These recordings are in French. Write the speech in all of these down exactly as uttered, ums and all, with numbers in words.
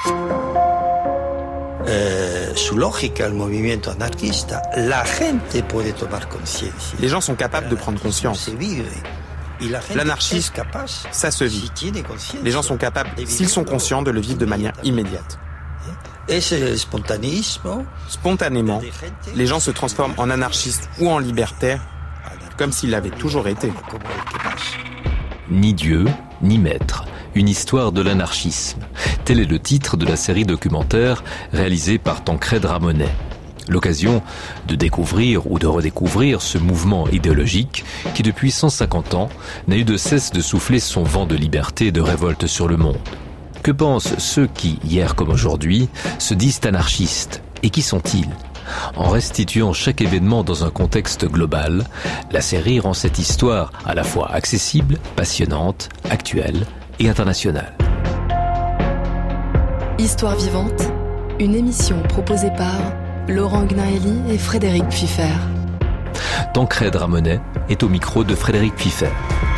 Les gens sont capables de prendre conscience. L'anarchisme, ça se vit. Les gens sont capables, s'ils sont conscients, de le vivre de manière immédiate. Spontanément, les gens se transforment en anarchistes ou en libertaires, comme s'ils l'avaient toujours été. Ni Dieu, ni maître. Une histoire de l'anarchisme. Tel est le titre de la série documentaire réalisée par Tancrède Ramonet. L'occasion de découvrir ou de redécouvrir ce mouvement idéologique qui, depuis cent cinquante ans, n'a eu de cesse de souffler son vent de liberté et de révolte sur le monde. Que pensent ceux qui, hier comme aujourd'hui, se disent anarchistes? Et qui sont-ils? En restituant chaque événement dans un contexte global, la série rend cette histoire à la fois accessible, passionnante, actuelle et internationale. Histoire vivante, une émission proposée par Laurent Gnaeli et Frédéric Pfiffer. Tancrède Ramonet est au micro de Frédéric Pfiffer.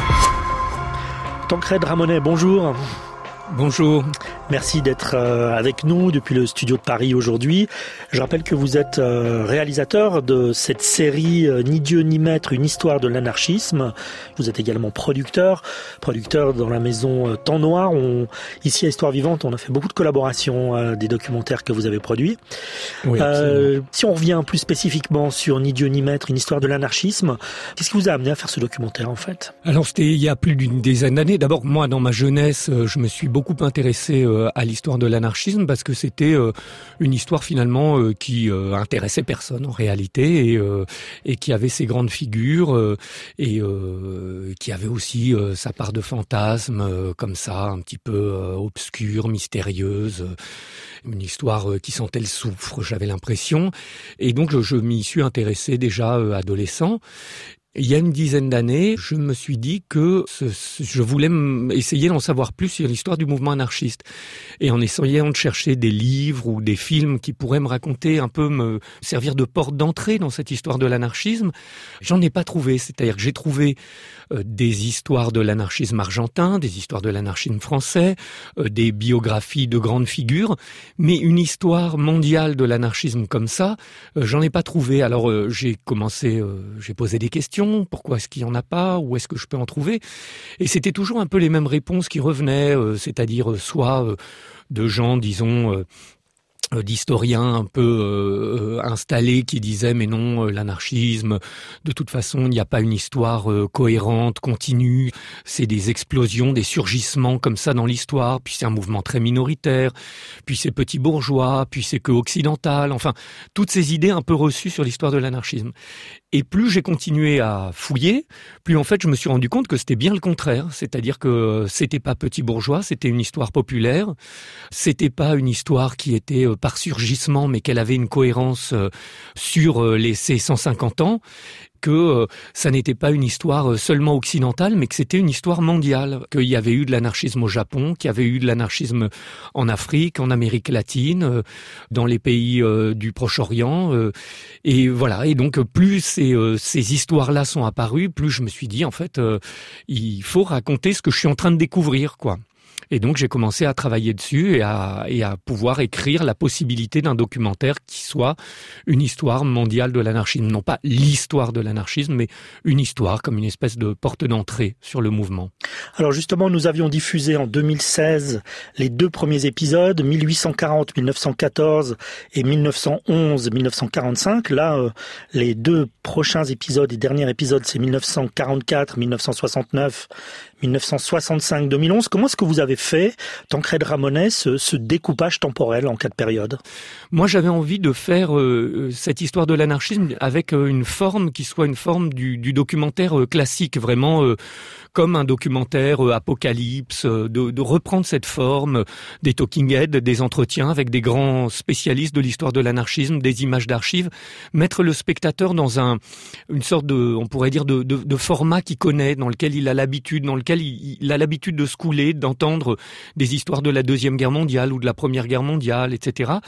Tancrède Ramonet, bonjour. Bonjour. Merci d'être avec nous depuis le studio de Paris aujourd'hui. Je rappelle que vous êtes réalisateur de cette série Ni Dieu ni maître, une histoire de l'anarchisme. Vous êtes également producteur, producteur dans la maison Temps Noir. On, ici à Histoire Vivante, on a fait beaucoup de collaborations, euh, des documentaires que vous avez produits. Oui, euh, si on revient plus spécifiquement sur Ni Dieu ni maître, une histoire de l'anarchisme, qu'est-ce qui vous a amené à faire ce documentaire en fait? Alors c'était il y a plus d'une dizaine d'années. D'abord moi, dans ma jeunesse, je me suis beaucoup intéressé euh, à l'histoire de l'anarchisme parce que c'était euh, une histoire finalement euh, qui euh, intéressait personne en réalité et, euh, et qui avait ses grandes figures euh, et euh, qui avait aussi euh, sa part de fantasme euh, comme ça, un petit peu euh, obscure, mystérieuse, euh, une histoire euh, qui sentait le soufre, j'avais l'impression. Et donc je, je m'y suis intéressé déjà euh, adolescent. Il y a une dizaine d'années, je me suis dit que ce, ce, je voulais essayer d'en savoir plus sur l'histoire du mouvement anarchiste. Et en essayant de chercher des livres ou des films qui pourraient me raconter un peu, me servir de porte d'entrée dans cette histoire de l'anarchisme, j'en ai pas trouvé. C'est-à-dire que j'ai trouvé euh, des histoires de l'anarchisme argentin, des histoires de l'anarchisme français, euh, des biographies de grandes figures, mais une histoire mondiale de l'anarchisme comme ça, euh, j'en ai pas trouvé. Alors euh, j'ai commencé, euh, j'ai posé des questions. Pourquoi est-ce qu'il n'y en a pas? Où est-ce que je peux en trouver? Et c'était toujours un peu les mêmes réponses qui revenaient, euh, c'est-à-dire euh, soit euh, de gens, disons, euh, d'historiens un peu euh, installés qui disaient mais non, euh, l'anarchisme, de toute façon, il n'y a pas une histoire euh, cohérente, continue, c'est des explosions, des surgissements comme ça dans l'histoire, puis c'est un mouvement très minoritaire, puis c'est petit bourgeois, puis c'est que occidental, enfin, toutes ces idées un peu reçues sur l'histoire de l'anarchisme. Et plus j'ai continué à fouiller, plus en fait je me suis rendu compte que c'était bien le contraire, c'est-à-dire que c'était pas petit bourgeois, c'était une histoire populaire, c'était pas une histoire qui était euh, par surgissement, mais qu'elle avait une cohérence euh, sur euh, les, ces cent cinquante ans, que euh, ça n'était pas une histoire euh, seulement occidentale, mais que c'était une histoire mondiale, qu'il y avait eu de l'anarchisme au Japon, qu'il y avait eu de l'anarchisme en Afrique, en Amérique latine, euh, dans les pays euh, du Proche-Orient, euh, et voilà. Et donc plus ces, euh, ces histoires-là sont apparues, plus je me suis dit en fait, euh, il faut raconter ce que je suis en train de découvrir, quoi. Et donc j'ai commencé à travailler dessus et à, et à pouvoir écrire la possibilité d'un documentaire qui soit une histoire mondiale de l'anarchisme. Non pas l'histoire de l'anarchisme, mais une histoire comme une espèce de porte d'entrée sur le mouvement. Alors justement, nous avions diffusé en deux mille seize les deux premiers épisodes, mille huit cent quarante à mille neuf cent quatorze et mille neuf cent onze à mille neuf cent quarante-cinq. Là, euh, les deux prochains épisodes et derniers épisodes, c'est mille neuf cent quarante-quatre, mille neuf cent soixante-neuf, mille neuf cent soixante-cinq, deux mille onze. Comment est-ce que vous avez fait, Tancrède Ramonet, ce, ce découpage temporel en quatre périodes? Moi, j'avais envie de faire euh, cette histoire de l'anarchisme avec euh, une forme qui soit une forme du, du documentaire euh, classique, vraiment euh, comme un documentaire euh, apocalypse, euh, de, de reprendre cette forme, euh, des talking heads, des entretiens avec des grands spécialistes de l'histoire de l'anarchisme, des images d'archives, mettre le spectateur dans un une sorte de, on pourrait dire, de, de, de format qu'il connaît, dans lequel il a l'habitude, dans lequel il, il a l'habitude de se couler, d'entendre des histoires de la Deuxième Guerre mondiale ou de la Première Guerre mondiale, et cetera,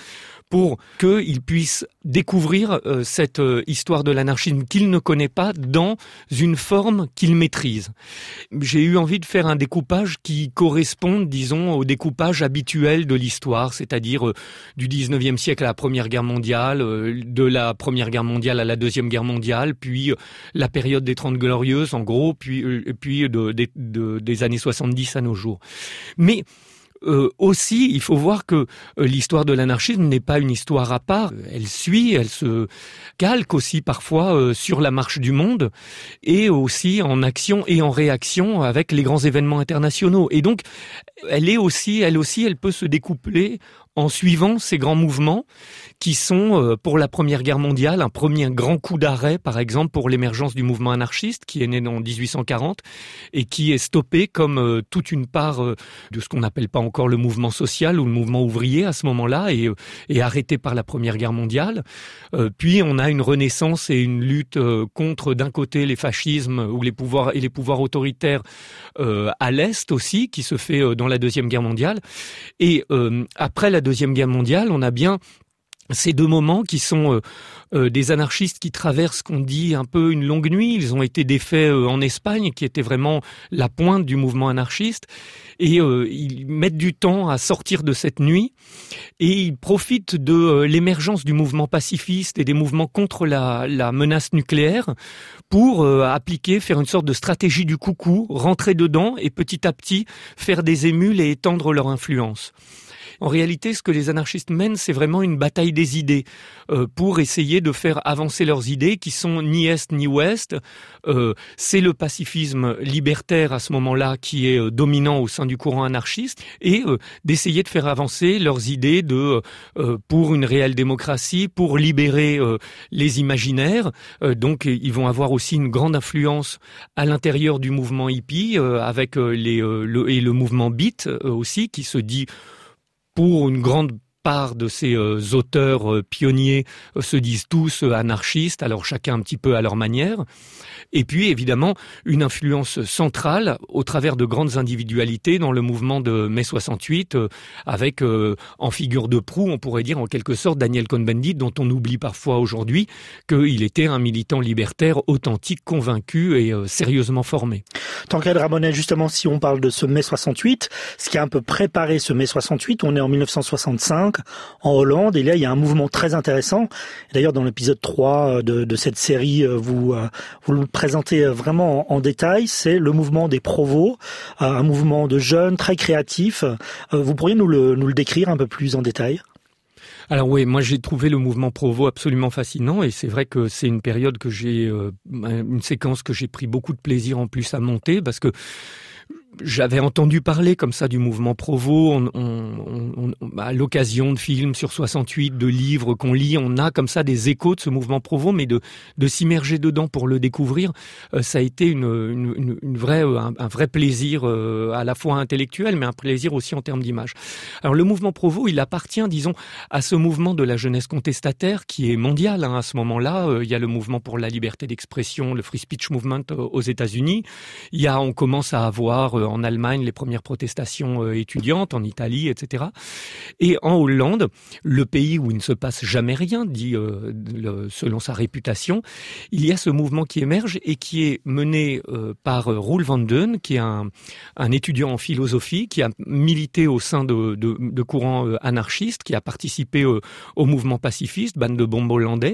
pour qu'il puisse découvrir euh, cette euh, histoire de l'anarchisme qu'il ne connaît pas dans une forme qu'il maîtrise. J'ai eu envie de faire un découpage qui corresponde, disons, au découpage habituel de l'histoire, c'est-à-dire euh, du dix-neuvième siècle à la Première Guerre mondiale, euh, de la Première Guerre mondiale à la Deuxième Guerre mondiale, puis euh, la période des Trente Glorieuses, en gros, puis, euh, puis de, de, de, des années soixante-dix à nos jours. Mais Euh, aussi, il faut voir que euh, l'histoire de l'anarchisme n'est pas une histoire à part. Elle suit, elle se calque aussi parfois euh, sur la marche du monde et aussi en action et en réaction avec les grands événements internationaux. Et donc, elle est aussi, elle aussi, elle peut se découpler en suivant ces grands mouvements qui sont, euh, pour la Première Guerre mondiale, un premier grand coup d'arrêt, par exemple, pour l'émergence du mouvement anarchiste, qui est né en dix-huit cent quarante et qui est stoppé comme euh, toute une part euh, de ce qu'on n'appelle pas encore le mouvement social ou le mouvement ouvrier à ce moment-là, et, euh, et arrêté par la Première Guerre mondiale. Euh, puis on a une renaissance et une lutte euh, contre, d'un côté, les fascismes ou les pouvoirs et les pouvoirs autoritaires euh, à l'Est aussi, qui se fait euh, dans la Deuxième Guerre mondiale. Et euh, après la Deuxième Guerre mondiale, on a bien ces deux moments qui sont euh, euh, des anarchistes qui traversent, qu'on dit, un peu une longue nuit. Ils ont été défaits euh, en Espagne, qui était vraiment la pointe du mouvement anarchiste. Et euh, ils mettent du temps à sortir de cette nuit. Et ils profitent de euh, l'émergence du mouvement pacifiste et des mouvements contre la, la menace nucléaire pour euh, appliquer, faire une sorte de stratégie du coucou, rentrer dedans et petit à petit faire des émules et étendre leur influence. En réalité, ce que les anarchistes mènent, c'est vraiment une bataille des idées euh, pour essayer de faire avancer leurs idées qui sont ni Est ni Ouest. Euh, c'est le pacifisme libertaire à ce moment-là qui est euh, dominant au sein du courant anarchiste et euh, d'essayer de faire avancer leurs idées de euh, pour une réelle démocratie, pour libérer euh, les imaginaires. Euh, donc, ils vont avoir aussi une grande influence à l'intérieur du mouvement hippie euh, avec euh, les euh, le, et le mouvement beat euh, aussi qui se dit pour une grande part de ces euh, auteurs euh, pionniers euh, se disent tous euh, anarchistes, alors chacun un petit peu à leur manière. Et puis évidemment une influence centrale au travers de grandes individualités dans le mouvement de mai soixante-huit, euh, avec euh, en figure de proue, on pourrait dire en quelque sorte, Daniel Cohn-Bendit, dont on oublie parfois aujourd'hui qu'il était un militant libertaire authentique, convaincu et euh, sérieusement formé. Tancrède Ramonet, justement, si on parle de ce mai soixante-huit, ce qui a un peu préparé ce mai soixante-huit, on est en mille neuf cent soixante-cinq, en Hollande, et là, il y a un mouvement très intéressant. D'ailleurs, dans l'épisode trois de, de cette série, vous, vous le présentez vraiment en, en détail, c'est le mouvement des Provos, un mouvement de jeunes très créatifs. Vous pourriez nous le, nous le décrire un peu plus en détail ? Alors oui, moi j'ai trouvé le mouvement Provo absolument fascinant et c'est vrai que c'est une période que j'ai, euh, une séquence que j'ai pris beaucoup de plaisir en plus à monter parce que j'avais entendu parler comme ça du mouvement Provo, on, on, on, à l'occasion de films sur soixante-huit, de livres qu'on lit, on a comme ça des échos de ce mouvement Provo, mais de, de s'immerger dedans pour le découvrir, euh, ça a été une, une, une vraie, un, un vrai plaisir euh, à la fois intellectuel, mais un plaisir aussi en termes d'image. Alors le mouvement Provo, il appartient, disons, à ce mouvement de la jeunesse contestataire qui est mondial hein, à ce moment-là. Euh, il y a le mouvement pour la liberté d'expression, le Free Speech Movement euh, aux États-Unis. Il y a, on commence à avoir euh, en Allemagne les premières protestations euh, étudiantes, en Italie, et cetera. Et en Hollande, le pays où il ne se passe jamais rien, dit euh, le, selon sa réputation, il y a ce mouvement qui émerge et qui est mené euh, par euh, Roel van Den, qui est un, un étudiant en philosophie, qui a milité au sein de, de, de courants euh, anarchistes, qui a participé euh, au mouvement pacifiste, Bande de Bombe hollandais,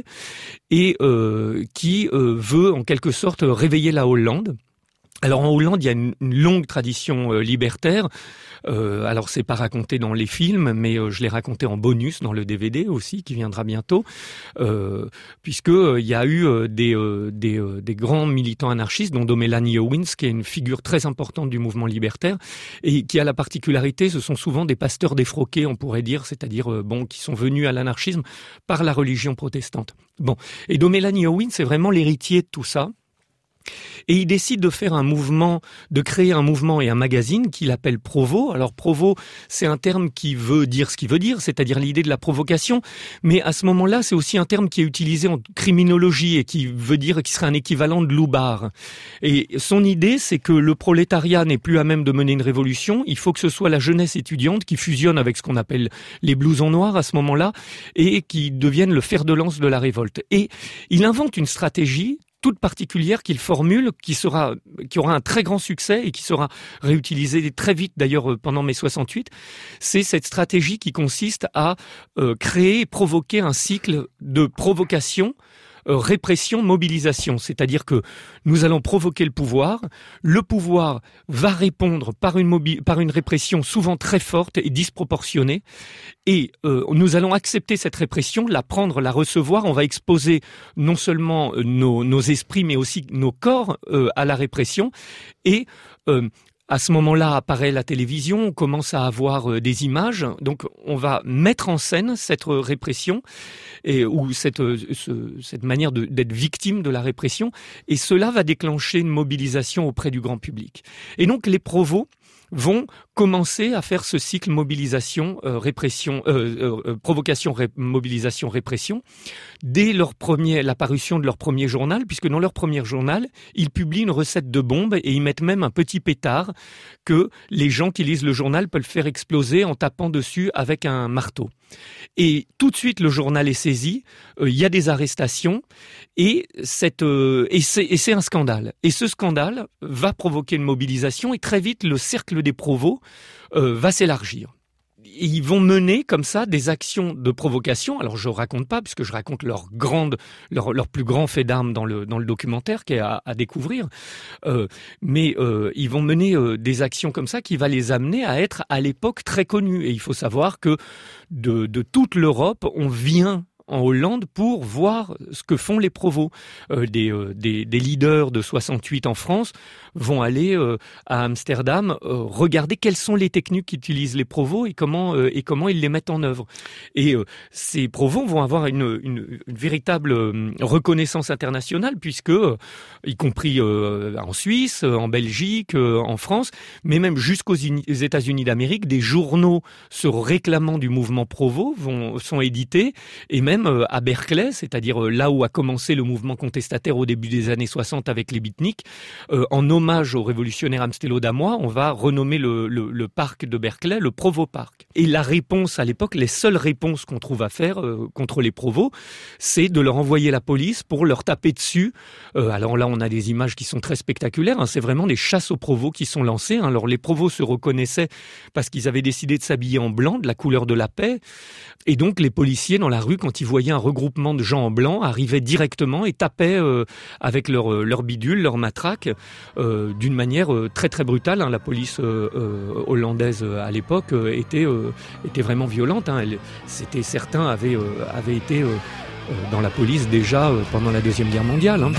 et euh, qui euh, veut en quelque sorte réveiller la Hollande. Alors en Hollande, il y a une, une longue tradition euh, libertaire. Euh, alors c'est pas raconté dans les films, mais euh, je l'ai raconté en bonus dans le D V D aussi, qui viendra bientôt, euh, puisque euh, il y a eu euh, des, euh, des, euh, des grands militants anarchistes, dont Melanie Owens, qui est une figure très importante du mouvement libertaire, et qui a la particularité, ce sont souvent des pasteurs défroqués, on pourrait dire, c'est-à-dire euh, bon, qui sont venus à l'anarchisme par la religion protestante. Bon, et Melanie Owens, c'est vraiment l'héritier de tout ça. Et il décide de faire un mouvement, de créer un mouvement et un magazine qu'il appelle Provo. Alors Provo, c'est un terme qui veut dire ce qu'il veut dire, c'est-à-dire l'idée de la provocation. Mais à ce moment-là, c'est aussi un terme qui est utilisé en criminologie et qui veut dire qui serait un équivalent de loupard. Et son idée, c'est que le prolétariat n'est plus à même de mener une révolution. Il faut que ce soit la jeunesse étudiante qui fusionne avec ce qu'on appelle les blousons noirs à ce moment-là et qui deviennent le fer de lance de la révolte. Et il invente une stratégie toute particulière qu'il formule, qui sera, qui aura un très grand succès et qui sera réutilisée très vite d'ailleurs pendant mai soixante-huit, c'est cette stratégie qui consiste à euh, créer et provoquer un cycle de provocation, euh, répression, mobilisation. C'est-à-dire que nous allons provoquer le pouvoir, le pouvoir va répondre par une, mobi- par une répression souvent très forte et disproportionnée, et euh, nous allons accepter cette répression, la prendre, la recevoir, on va exposer non seulement nos, nos esprits mais aussi nos corps euh, à la répression, et euh, à ce moment-là apparaît la télévision, on commence à avoir euh, des images, donc on va mettre en scène cette répression et ou cette euh, ce, cette manière de, d'être victime de la répression, et cela va déclencher une mobilisation auprès du grand public. Et donc les provos vont commencer à faire ce cycle mobilisation, euh, répression, euh, euh, provocation, ré, mobilisation, répression, dès leur premier, l'apparition de leur premier journal, puisque dans leur premier journal, ils publient une recette de bombe et ils mettent même un petit pétard que les gens qui lisent le journal peuvent faire exploser en tapant dessus avec un marteau. Et tout de suite, le journal est saisi, il euh, y a des arrestations, et, cette, euh, et, c'est, et c'est un scandale. Et ce scandale va provoquer une mobilisation, et très vite, le cercle des provos euh, va s'élargir. Ils vont mener comme ça des actions de provocation. Alors je raconte pas, puisque je raconte leur grande, leur, leur plus grand fait d'armes dans le dans le documentaire qui est à, à découvrir. Euh, mais euh, ils vont mener euh, des actions comme ça qui va les amener à être à l'époque très connus. Et il faut savoir que de de toute l'Europe, on vient en Hollande pour voir ce que font les provos. Euh, des, euh, des, des leaders de soixante-huit en France vont aller euh, à Amsterdam euh, regarder quelles sont les techniques qu'utilisent les provos et comment euh, et comment ils les mettent en œuvre. Et euh, ces provos vont avoir une, une, une véritable euh, reconnaissance internationale, puisque, euh, y compris euh, en Suisse, en Belgique, euh, en France, mais même jusqu'aux uni- États-Unis d'Amérique, des journaux se réclamant du mouvement provo vont sont édités, et même à Berkeley, c'est-à-dire là où a commencé le mouvement contestataire au début des années soixante avec les beatniks, euh, en hommage au révolutionnaire Amstello Damois, on va renommer le, le, le parc de Berkeley le Provo Park. Et la réponse à l'époque, les seules réponses qu'on trouve à faire euh, contre les provos, c'est de leur envoyer la police pour leur taper dessus. Euh, alors là, on a des images qui sont très spectaculaires, hein, c'est vraiment des chasses aux provos qui sont lancées. Hein. Alors les provos se reconnaissaient parce qu'ils avaient décidé de s'habiller en blanc, de la couleur de la paix, et donc les policiers dans la rue, quand ils voyaient un regroupement de gens en blanc, arrivaient directement et tapaient euh, avec leur, leur bidule, leur matraque, euh, d'une manière euh, très très brutale. Hein. La police euh, euh, hollandaise euh, à l'époque euh, était, euh, était vraiment violente. Hein. Elle, c'était, certains avaient, euh, avaient été euh, euh, dans la police déjà euh, pendant la Deuxième Guerre mondiale. Hein.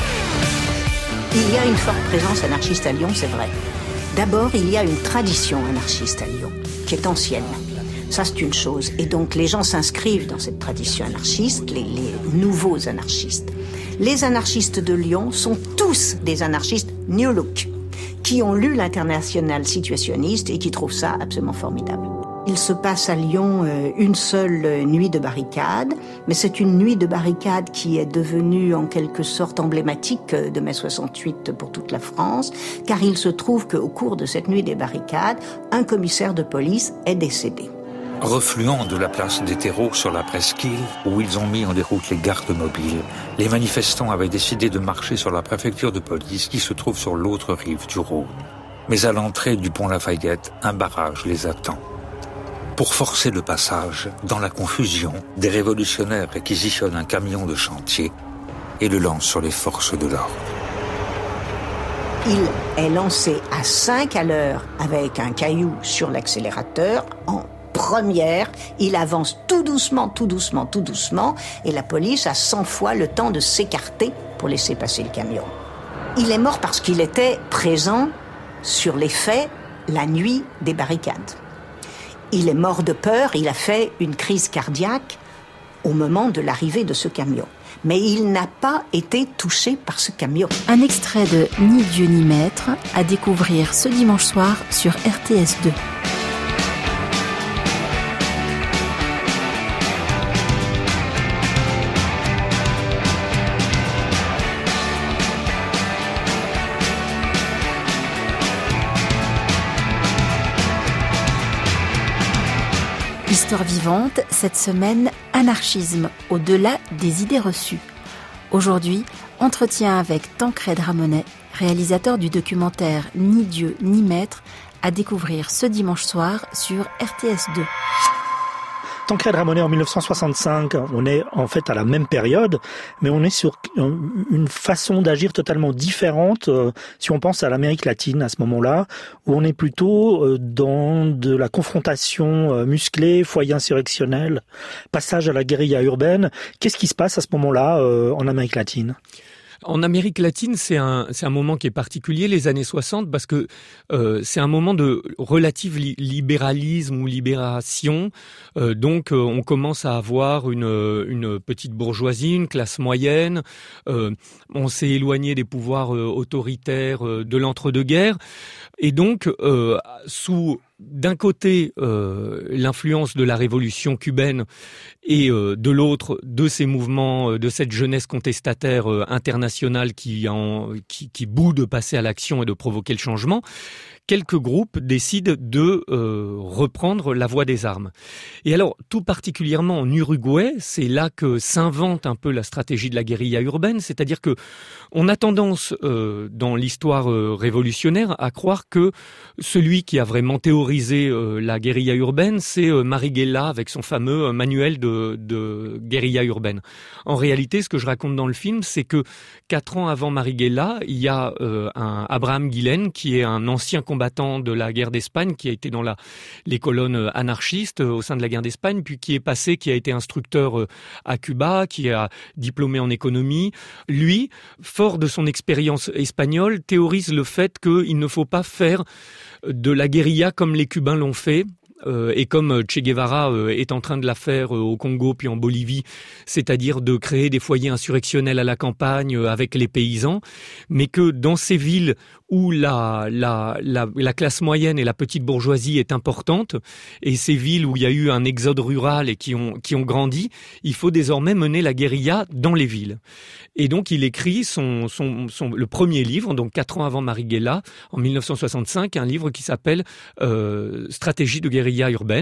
Il y a une forte présence anarchiste à Lyon, c'est vrai. D'abord, il y a une tradition anarchiste à Lyon, qui est ancienne. Ça, c'est une chose. Et donc, les gens s'inscrivent dans cette tradition anarchiste, les, les nouveaux anarchistes. Les anarchistes de Lyon sont tous des anarchistes New Look, qui ont lu l'Internationale situationniste et qui trouvent ça absolument formidable. Il se passe à Lyon euh, une seule nuit de barricade, mais c'est une nuit de barricade qui est devenue en quelque sorte emblématique de mai soixante-huit pour toute la France, car il se trouve qu'au cours de cette nuit des barricades, un commissaire de police est décédé. Refluant de la place des terreaux sur la presqu'île, où ils ont mis en déroute les gardes mobiles, les manifestants avaient décidé de marcher sur la préfecture de police qui se trouve sur l'autre rive du Rhône. Mais à l'entrée du pont Lafayette, un barrage les attend. Pour forcer le passage, dans la confusion, des révolutionnaires réquisitionnent un camion de chantier et le lancent sur les forces de l'ordre. Il est lancé à cinq à l'heure avec un caillou sur l'accélérateur en première, il avance tout doucement, tout doucement, tout doucement, et la police a cent fois le temps de s'écarter pour laisser passer le camion. Il est mort parce qu'il était présent sur les faits la nuit des barricades. Il est mort de peur, il a fait une crise cardiaque au moment de l'arrivée de ce camion. Mais il n'a pas été touché par ce camion. Un extrait de Ni Dieu ni Maître à découvrir ce dimanche soir sur R T S deux. Histoire vivante, cette semaine, anarchisme, au-delà des idées reçues. Aujourd'hui, entretien avec Tancrède Ramonet, réalisateur du documentaire Ni Dieu ni Maître, à découvrir ce dimanche soir sur R T S deux. Tancrède Ramonet en dix-neuf cent soixante-cinq, on est en fait à la même période, mais on est sur une façon d'agir totalement différente euh, si on pense à l'Amérique latine à ce moment-là, où on est plutôt euh, dans de la confrontation euh, musclée, foyer insurrectionnel, passage à la guérilla urbaine. Qu'est-ce qui se passe à ce moment-là euh, en Amérique latine ? En Amérique latine, c'est un c'est un moment qui est particulier, les années soixante, parce que euh, c'est un moment de relative li- libéralisme ou libération. Euh, donc, euh, on commence à avoir une une petite bourgeoisie, une classe moyenne. Euh, on s'est éloigné des pouvoirs euh, autoritaires euh, de l'entre-deux-guerres, et donc euh, sous d'un côté euh, l'influence de la révolution cubaine et euh, de l'autre de ces mouvements, euh, de cette jeunesse contestataire euh, internationale qui, en, qui, qui bout de passer à l'action et de provoquer le changement, quelques groupes décident de euh, reprendre la voie des armes. Et alors, tout particulièrement en Uruguay, c'est là que s'invente un peu la stratégie de la guérilla urbaine, c'est-à-dire que on a tendance, euh, dans l'histoire euh, révolutionnaire, à croire que celui qui a vraiment théorisé euh, la guérilla urbaine, c'est euh, Marighella avec son fameux euh, manuel de, de guérilla urbaine. En réalité, ce que je raconte dans le film, c'est que quatre ans avant Marighella, il y a euh, un Abraham Guillen, qui est un ancien combattant de la guerre d'Espagne, qui a été dans la, les colonnes anarchistes euh, au sein de la guerre d'Espagne, puis qui est passé, qui a été instructeur euh, à Cuba, qui a diplômé en économie. Lui, fort de son expérience espagnole, théorise le fait qu'il ne faut pas faire de la guérilla comme les Cubains l'ont fait. Euh, et comme Che Guevara euh, est en train de la faire euh, au Congo puis en Bolivie, c'est-à-dire de créer des foyers insurrectionnels à la campagne euh, avec les paysans, mais que dans ces villes où la, la, la, la classe moyenne et la petite bourgeoisie est importante, et ces villes où il y a eu un exode rural et qui ont, qui ont grandi, il faut désormais mener la guérilla dans les villes. Et donc il écrit son, son, son, le premier livre, donc quatre ans avant Marighella, en dix-neuf cent soixante-cinq, un livre qui s'appelle euh, « Stratégie de guérilla urbaine ».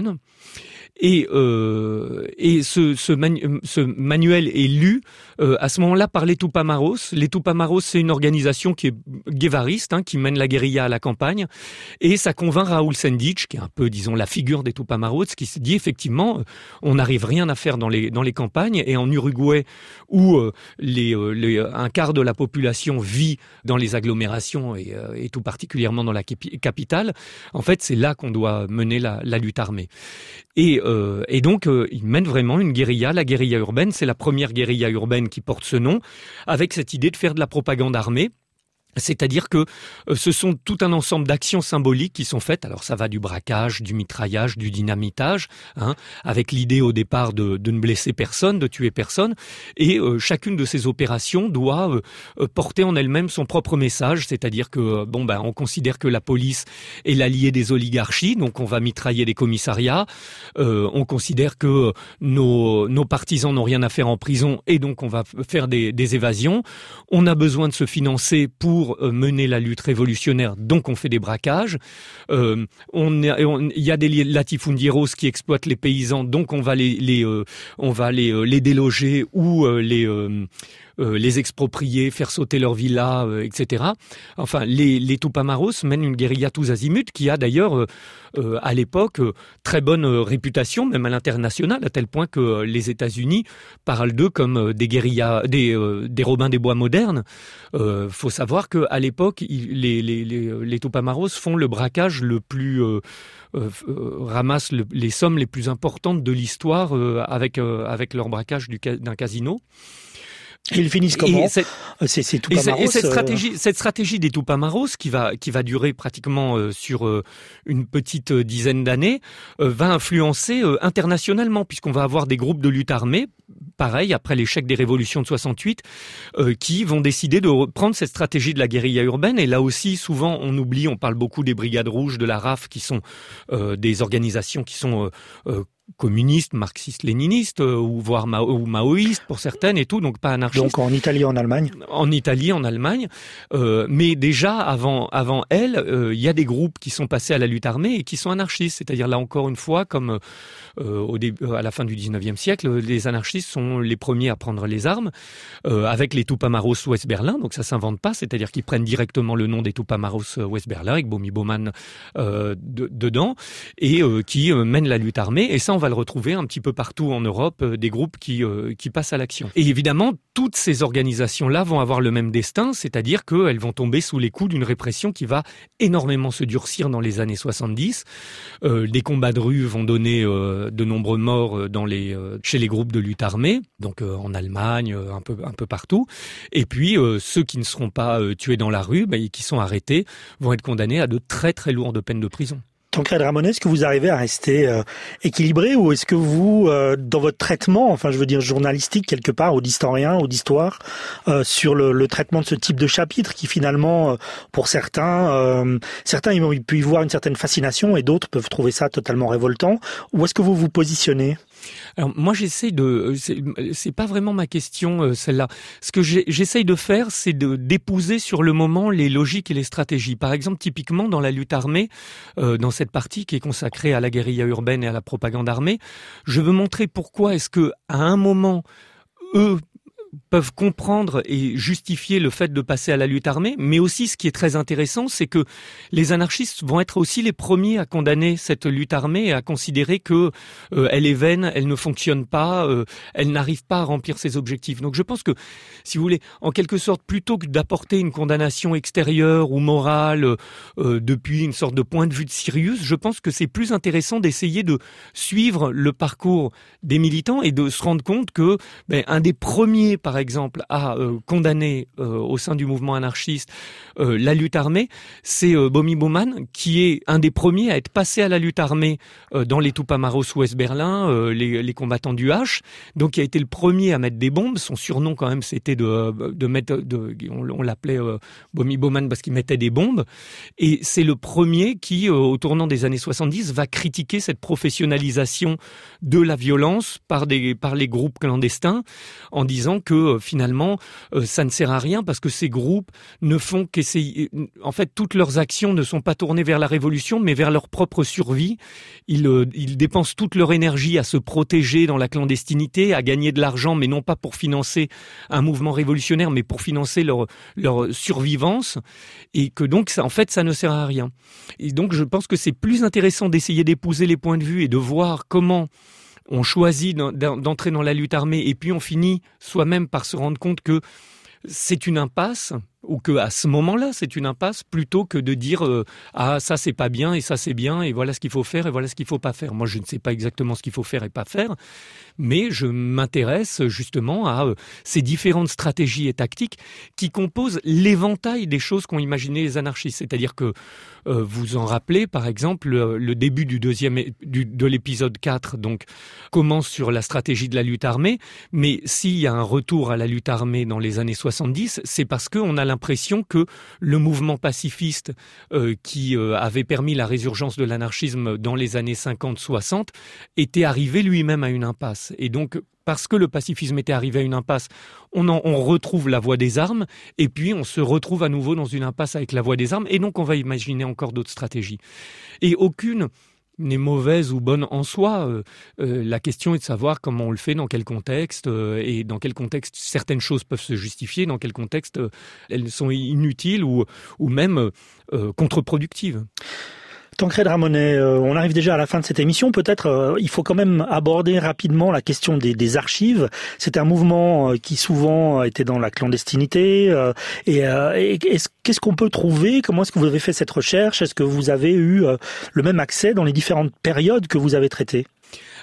Et, euh, et ce, ce, manu- ce manuel est lu euh, à ce moment-là par les Tupamaros. Les Tupamaros, c'est une organisation qui est guévariste, hein, qui mène la guérilla à la campagne. Et ça convainc Raúl Sendich, qui est un peu, disons, la figure des Tupamaros, qui se dit effectivement, on n'arrive rien à faire dans les, dans les campagnes. Et en Uruguay, où euh, les, euh, les, un quart de la population vit dans les agglomérations et, euh, et tout particulièrement dans la capitale, en fait, c'est là qu'on doit mener la, la lutte armée. Et, euh, et donc, euh, il mène vraiment une guérilla. La guérilla urbaine, c'est la première guérilla urbaine qui porte ce nom, avec cette idée de faire de la propagande armée. C'est-à-dire que ce sont tout un ensemble d'actions symboliques qui sont faites. Alors ça va du braquage, du mitraillage, du dynamitage, hein, avec l'idée au départ de, de ne blesser personne, de tuer personne. Et euh, chacune de ces opérations doit euh, porter en elle-même son propre message. C'est-à-dire que bon ben on considère que la police est l'allié des oligarchies, donc on va mitrailler des commissariats. Euh, on considère que nos, nos partisans n'ont rien à faire en prison et donc on va faire des, des évasions. On a besoin de se financer pour mener la lutte révolutionnaire, donc on fait des braquages. Euh, on, on, il y a des latifundieros qui exploitent les paysans, donc on va les, les euh, on va les, euh, les déloger ou euh, les euh, euh, les exproprier, faire sauter leurs villas, euh, et cetera. Enfin, les, les Tupamaros mènent une guérilla tous azimuts qui a d'ailleurs, euh, euh, à l'époque, euh, très bonne euh, réputation, même à l'international, à tel point que euh, les États-Unis parlent d'eux comme euh, des guérillas, des, euh, des Robins des Bois modernes. Euh, faut savoir que à l'époque, il, les, les, les, les Tupamaros font le braquage le plus euh, euh, ramassent le, les sommes les plus importantes de l'histoire euh, avec euh, avec leur braquage du, d'un casino. Et ils finissent comment? C'est, c'est, c'est Tupamaros, et, et cette stratégie, euh... cette stratégie des Tupamaros, qui va, qui va durer pratiquement euh, sur euh, une petite euh, dizaine d'années, euh, va influencer euh, internationalement, puisqu'on va avoir des groupes de lutte armée, pareil, après l'échec des révolutions de soixante-huit, euh, qui vont décider de reprendre cette stratégie de la guérilla urbaine. Et là aussi, souvent, on oublie, on parle beaucoup des brigades rouges, de la R A F, qui sont euh, des organisations qui sont euh, euh, communistes, marxistes, léninistes, euh, ou voire mao, ou maoïstes pour certaines et tout, donc pas anarchistes. Donc en Italie, en Allemagne. En Italie, en Allemagne. Euh, mais déjà, avant, avant elle, il euh, y a des groupes qui sont passés à la lutte armée et qui sont anarchistes. C'est-à-dire là encore une fois, comme euh, au début, à la fin du dix-neuvième siècle, les anarchistes sont les premiers à prendre les armes, euh, avec les Tupamaros Ouest-Berlin. Donc ça s'invente pas, c'est-à-dire qu'ils prennent directement le nom des Tupamaros Ouest-Berlin avec Bomi Baumann euh, de, dedans, et euh, qui euh, mènent la lutte armée. Et ça, on va le retrouver un petit peu partout en Europe, euh, des groupes qui, euh, qui passent à l'action. Et évidemment, toutes ces organisations-là vont avoir le même destin, c'est-à-dire qu'elles vont tomber sous les coups d'une répression qui va énormément se durcir dans les années soixante-dix. Euh, les combats de rue vont donner euh, de nombreux morts dans les, euh, chez les groupes de lutte armée, donc euh, en Allemagne, euh, un peu, un peu partout. Et puis, euh, ceux qui ne seront pas euh, tués dans la rue, bah, et qui sont arrêtés, vont être condamnés à de très très lourdes peines de prison. Tancrède Ramonet, est-ce que vous arrivez à rester euh, équilibré, ou est-ce que vous, euh, dans votre traitement, enfin je veux dire journalistique quelque part, ou d'historien, ou d'histoire, euh, sur le, le traitement de ce type de chapitre qui finalement, euh, pour certains, euh, certains ils, ils peuvent y voir une certaine fascination et d'autres peuvent trouver ça totalement révoltant, où est-ce que vous vous positionnez ? Alors moi j'essaye de, c'est, c'est pas vraiment ma question euh, celle-là. Ce que j'ai, j'essaye de faire, c'est de d'épouser sur le moment les logiques et les stratégies. Par exemple, typiquement dans la lutte armée, euh, dans cette partie qui est consacrée à la guérilla urbaine et à la propagande armée, je veux montrer pourquoi est-ce que à un moment eux peuvent comprendre et justifier le fait de passer à la lutte armée, mais aussi ce qui est très intéressant, c'est que les anarchistes vont être aussi les premiers à condamner cette lutte armée et à considérer que euh, elle est vaine, elle ne fonctionne pas, euh, elle n'arrive pas à remplir ses objectifs. Donc je pense que, si vous voulez, en quelque sorte, plutôt que d'apporter une condamnation extérieure ou morale euh, depuis une sorte de point de vue de Sirius, je pense que c'est plus intéressant d'essayer de suivre le parcours des militants et de se rendre compte que ben, un des premiers par exemple, à euh, condamner euh, au sein du mouvement anarchiste euh, la lutte armée, c'est euh, Bomi Baumann, qui est un des premiers à être passé à la lutte armée euh, dans les Tupamaros Ouest-Berlin, euh, les, les combattants du H, donc qui a été le premier à mettre des bombes. Son surnom quand même, c'était de, de mettre, de, on, on l'appelait euh, Bomi Baumann parce qu'il mettait des bombes, et c'est le premier qui, euh, au tournant des années soixante-dix, va critiquer cette professionnalisation de la violence par, des, par les groupes clandestins, en disant que euh, finalement euh, ça ne sert à rien parce que ces groupes ne font qu'essayer, en fait toutes leurs actions ne sont pas tournées vers la révolution mais vers leur propre survie. Ils, euh, ils dépensent toute leur énergie à se protéger dans la clandestinité, à gagner de l'argent, mais non pas pour financer un mouvement révolutionnaire mais pour financer leur, leur survivance, et que donc ça, en fait ça ne sert à rien. Et donc je pense que c'est plus intéressant d'essayer d'épouser les points de vue et de voir comment on choisit d'entrer dans la lutte armée et puis on finit soi-même par se rendre compte que c'est une impasse, ou que à ce moment-là c'est une impasse, plutôt que de dire euh, ah ça c'est pas bien et ça c'est bien et voilà ce qu'il faut faire et voilà ce qu'il faut pas faire. Moi je ne sais pas exactement ce qu'il faut faire et pas faire, mais je m'intéresse justement à euh, ces différentes stratégies et tactiques qui composent l'éventail des choses qu'ont imaginé les anarchistes. C'est-à-dire que euh, vous en rappelez par exemple le, le début du deuxième du, de l'épisode quatre, donc commence sur la stratégie de la lutte armée, mais s'il y a un retour à la lutte armée dans les années soixante-dix, c'est parce qu'on a l'impression que le mouvement pacifiste euh, qui euh, avait permis la résurgence de l'anarchisme dans les années cinquante soixante était arrivé lui-même à une impasse. Et donc, parce que le pacifisme était arrivé à une impasse, on, en, on retrouve la voie des armes, et puis on se retrouve à nouveau dans une impasse avec la voie des armes, et donc on va imaginer encore d'autres stratégies. Et aucune n'est mauvaise ou bonne en soi. Euh, euh, la question est de savoir comment on le fait, dans quel contexte, euh, et dans quel contexte certaines choses peuvent se justifier, dans quel contexte euh, elles sont inutiles ou, ou même euh, contre-productives. Tancrède Ramonet, euh, on arrive déjà à la fin de cette émission. Peut-être euh, il faut quand même aborder rapidement la question des, des archives. C'est un mouvement euh, qui souvent était dans la clandestinité. Euh, et, euh, et est-ce, qu'est-ce qu'on peut trouver ? Comment est-ce que vous avez fait cette recherche ? Est-ce que vous avez eu euh, le même accès dans les différentes périodes que vous avez traitées ?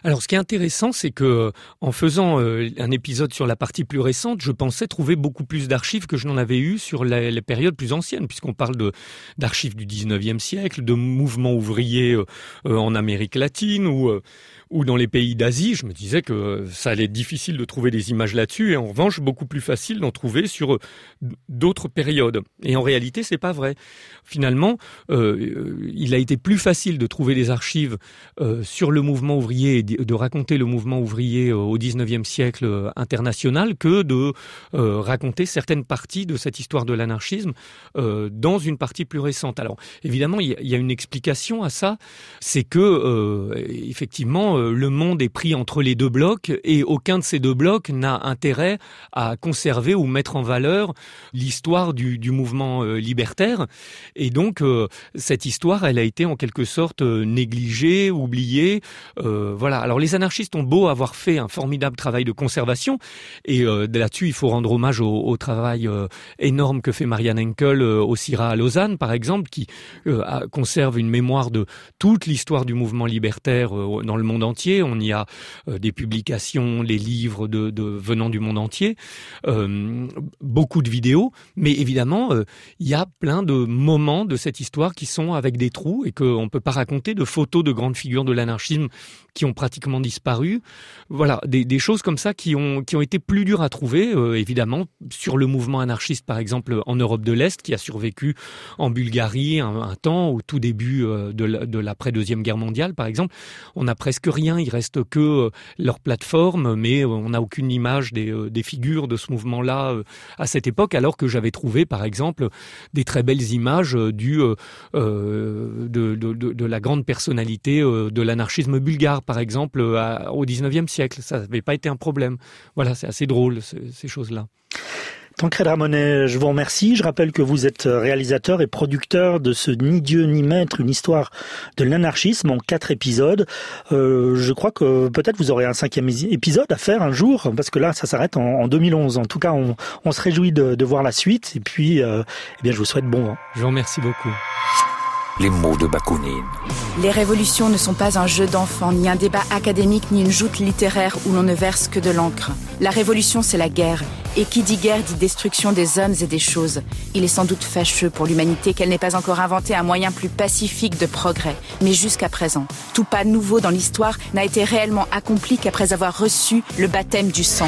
Alors, ce qui est intéressant, c'est que en faisant euh, un épisode sur la partie plus récente, je pensais trouver beaucoup plus d'archives que je n'en avais eu sur les, les périodes plus anciennes, puisqu'on parle de d'archives du dix-neuvième siècle, de mouvements ouvriers euh, euh, en Amérique latine ou euh, ou dans les pays d'Asie. Je me disais que ça allait être difficile de trouver des images là-dessus, et en revanche, beaucoup plus facile d'en trouver sur d'autres périodes. Et en réalité, c'est pas vrai. Finalement, euh, il a été plus facile de trouver des archives euh, sur le mouvement ouvrier et de raconter le mouvement ouvrier euh, au dix-neuvième siècle euh, international que de euh, raconter certaines parties de cette histoire de l'anarchisme euh, dans une partie plus récente. Alors, évidemment, il y, y a une explication à ça, c'est que, euh, effectivement, euh, le monde est pris entre les deux blocs et aucun de ces deux blocs n'a intérêt à conserver ou mettre en valeur l'histoire du, du mouvement euh, libertaire. Et donc, euh, cette histoire, elle a été en quelque sorte euh, négligée, oubliée. Euh, voilà. Alors, les anarchistes ont beau avoir fait un formidable travail de conservation, et euh, là-dessus, il faut rendre hommage au, au travail euh, énorme que fait Marianne Henkel euh, au C I R A à Lausanne, par exemple, qui euh, a, conserve une mémoire de toute l'histoire du mouvement libertaire euh, dans le monde entier. On y a euh, des publications, les livres de, de venant du monde entier, euh, beaucoup de vidéos, mais évidemment, euh, il y a plein de moments de cette histoire qui sont avec des trous et qu'on ne peut pas raconter, de photos de grandes figures de l'anarchisme qui ont pratiquement disparu. Voilà, des, des choses comme ça qui ont, qui ont été plus dures à trouver, euh, évidemment, sur le mouvement anarchiste, par exemple, en Europe de l'Est, qui a survécu en Bulgarie un, un temps, au tout début euh, de, la, de l'après-deuxième guerre mondiale, par exemple. On n'a presque rien, il reste que euh, leur plateforme, mais euh, on n'a aucune image des, euh, des figures de ce mouvement-là euh, à cette époque, alors que j'avais trouvé, par exemple, des très belles images euh, du, euh, euh, de, de, de, de la grande personnalité euh, de l'anarchisme bulgare, par exemple, euh, au dix-neuvième siècle. Ça n'avait pas été un problème. Voilà, c'est assez drôle, ces, ces choses-là. Tancrède Ramonet, je vous remercie. Je rappelle que vous êtes réalisateur et producteur de ce Ni Dieu ni Maître, une histoire de l'anarchisme en quatre épisodes. Euh, je crois que peut-être vous aurez un cinquième épisode à faire un jour, parce que là, ça s'arrête en, en deux mille onze. En tout cas, on, on se réjouit de, de voir la suite. Et puis, euh, eh bien, je vous souhaite bon vent. Je vous remercie beaucoup. Les mots de Bakounine. Les révolutions ne sont pas un jeu d'enfant, ni un débat académique, ni une joute littéraire où l'on ne verse que de l'encre. La révolution, c'est la guerre. Et qui dit guerre dit destruction des hommes et des choses. Il est sans doute fâcheux pour l'humanité qu'elle n'ait pas encore inventé un moyen plus pacifique de progrès. Mais jusqu'à présent, tout pas nouveau dans l'histoire n'a été réellement accompli qu'après avoir reçu le baptême du sang.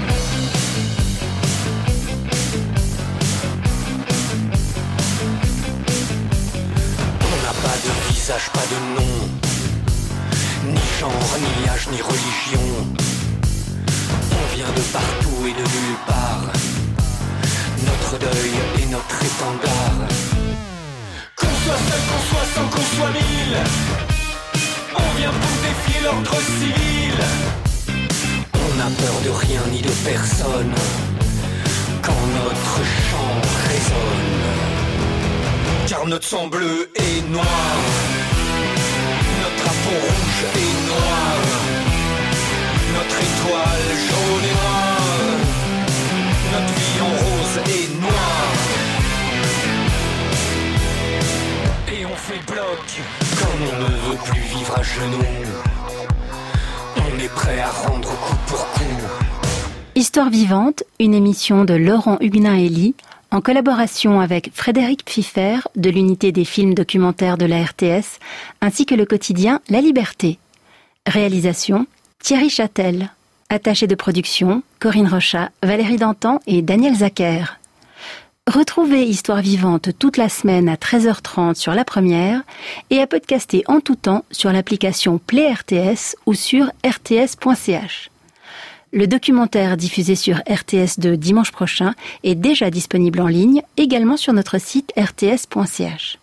Pas de nom, ni genre, ni âge, ni religion. On vient de partout et de nulle part. Notre deuil est notre étendard. Qu'on soit seul, qu'on soit cent, qu'on soit mille, on vient pour défier l'ordre civil. On n'a peur de rien ni de personne quand notre chant résonne. Car notre sang bleu est noir, notre drapeau rouge et noir, notre étoile jaune et noire, notre vie en rose et noire. Et on fait bloc, comme on ne veut plus vivre à genoux, on est prêt à rendre coup pour coup. Histoire vivante, une émission de Laurent Huguenin-Elie, en collaboration avec Frédéric Pfiffer de l'unité des films documentaires de la R T S, ainsi que le quotidien La Liberté. Réalisation, Thierry Châtel. Attaché de production, Corinne Rochat, Valérie Dantan et Daniel Zacher. Retrouvez Histoire vivante toute la semaine à treize heures trente sur La Première et à podcaster en tout temps sur l'application Play R T S ou sur r t s point c h. Le documentaire diffusé sur R T S deux dimanche prochain est déjà disponible en ligne, également sur notre site r t s point c h.